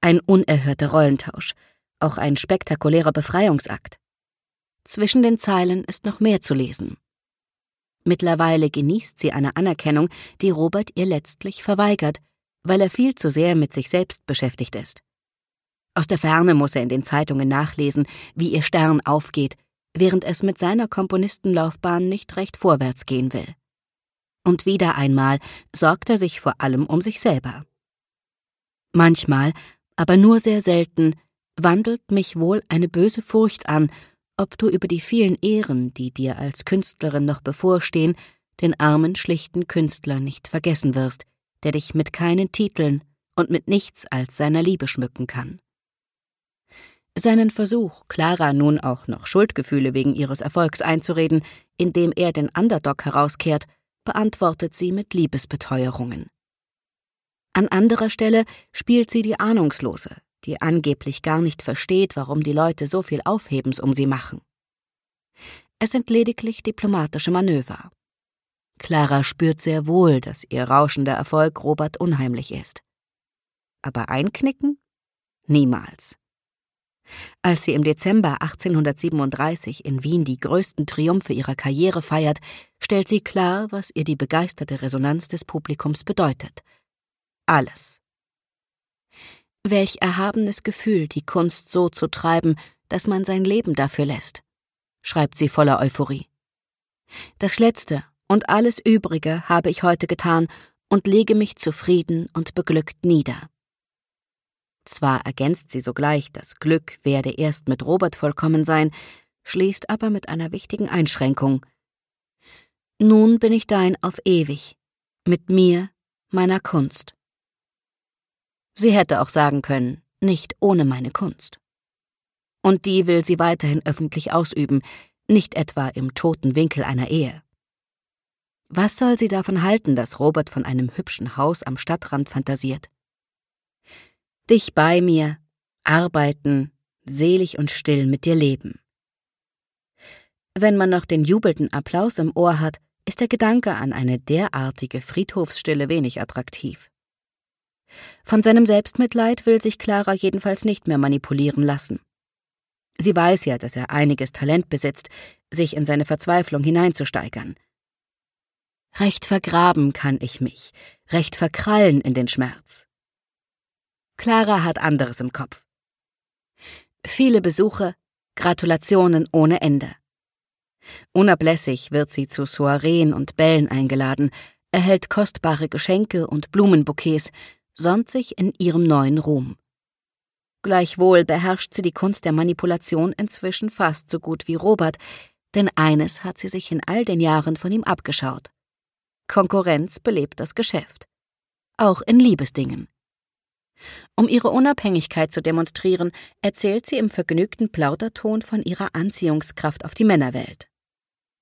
Ein unerhörter Rollentausch, auch ein spektakulärer Befreiungsakt. Zwischen den Zeilen ist noch mehr zu lesen. Mittlerweile genießt sie eine Anerkennung, die Robert ihr letztlich verweigert, weil er viel zu sehr mit sich selbst beschäftigt ist. Aus der Ferne muss er in den Zeitungen nachlesen, wie ihr Stern aufgeht, während es mit seiner Komponistenlaufbahn nicht recht vorwärts gehen will. Und wieder einmal sorgt er sich vor allem um sich selber. Manchmal, aber nur sehr selten, wandelt mich wohl eine böse Furcht an, ob du über die vielen Ehren, die dir als Künstlerin noch bevorstehen, den armen, schlichten Künstler nicht vergessen wirst, der dich mit keinen Titeln und mit nichts als seiner Liebe schmücken kann. Seinen Versuch, Clara nun auch noch Schuldgefühle wegen ihres Erfolgs einzureden, indem er den Underdog herauskehrt, beantwortet sie mit Liebesbeteuerungen. An anderer Stelle spielt sie die Ahnungslose, die angeblich gar nicht versteht, warum die Leute so viel Aufhebens um sie machen. Es sind lediglich diplomatische Manöver. Clara spürt sehr wohl, dass ihr rauschender Erfolg Robert unheimlich ist. Aber einknicken? Niemals. Als sie im Dezember 1837 in Wien die größten Triumphe ihrer Karriere feiert, stellt sie klar, was ihr die begeisterte Resonanz des Publikums bedeutet. Alles. Welch erhabenes Gefühl, die Kunst so zu treiben, dass man sein Leben dafür lässt, schreibt sie voller Euphorie. Das Letzte und alles Übrige habe ich heute getan und lege mich zufrieden und beglückt nieder. Zwar ergänzt sie sogleich, das Glück werde erst mit Robert vollkommen sein, schließt aber mit einer wichtigen Einschränkung. Nun bin ich dein auf ewig, mit mir, meiner Kunst. Sie hätte auch sagen können, nicht ohne meine Kunst. Und die will sie weiterhin öffentlich ausüben, nicht etwa im toten Winkel einer Ehe. Was soll sie davon halten, dass Robert von einem hübschen Haus am Stadtrand fantasiert? Dich bei mir, arbeiten, selig und still mit dir leben. Wenn man noch den jubelnden Applaus im Ohr hat, ist der Gedanke an eine derartige Friedhofsstille wenig attraktiv. Von seinem Selbstmitleid will sich Clara jedenfalls nicht mehr manipulieren lassen. Sie weiß ja, dass er einiges Talent besitzt, sich in seine Verzweiflung hineinzusteigern. Recht vergraben kann ich mich, recht verkrallen in den Schmerz. Clara hat anderes im Kopf. Viele Besuche, Gratulationen ohne Ende. Unablässig wird sie zu Soireen und Bällen eingeladen, erhält kostbare Geschenke und Blumenbouquets, sonnt sich in ihrem neuen Ruhm. Gleichwohl beherrscht sie die Kunst der Manipulation inzwischen fast so gut wie Robert, denn eines hat sie sich in all den Jahren von ihm abgeschaut. Konkurrenz belebt das Geschäft. Auch in Liebesdingen. Um ihre Unabhängigkeit zu demonstrieren, erzählt sie im vergnügten Plauderton von ihrer Anziehungskraft auf die Männerwelt.